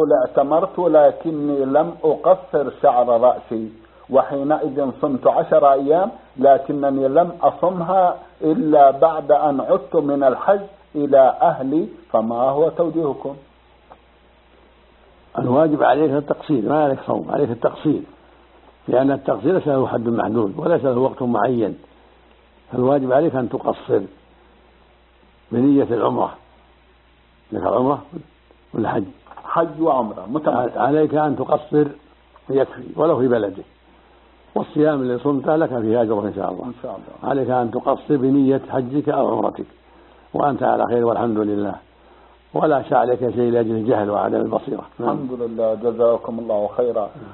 اعتمرت لكني لم أقصر شعر رأسي، وحينئذ صمت 10 أيام، لكنني لم أصمها إلا بعد أن عدت من الحج إلى أهلي، فما هو توجيهكم؟ الواجب عليك التقصير، ما عليك صوم، عليك التقصير، لأن التقصير ليس له حد محدود وليس له وقت معين، فالواجب عليك أن تقصر بنية العمرة. لك العمرة والحج، حج وعمرة متمتع. عليك أن تقصر يكفي ولو في بلدك، والصيام اللي صمته لك فيه أجر إن شاء الله. عليك أن تقصر بنية حجك أو عمرتك، وأنت على خير والحمد لله، ولا شاء عليك شيء لأجل الجهل وعدم البصيرة. الحمد لله، جزاكم الله خيرا.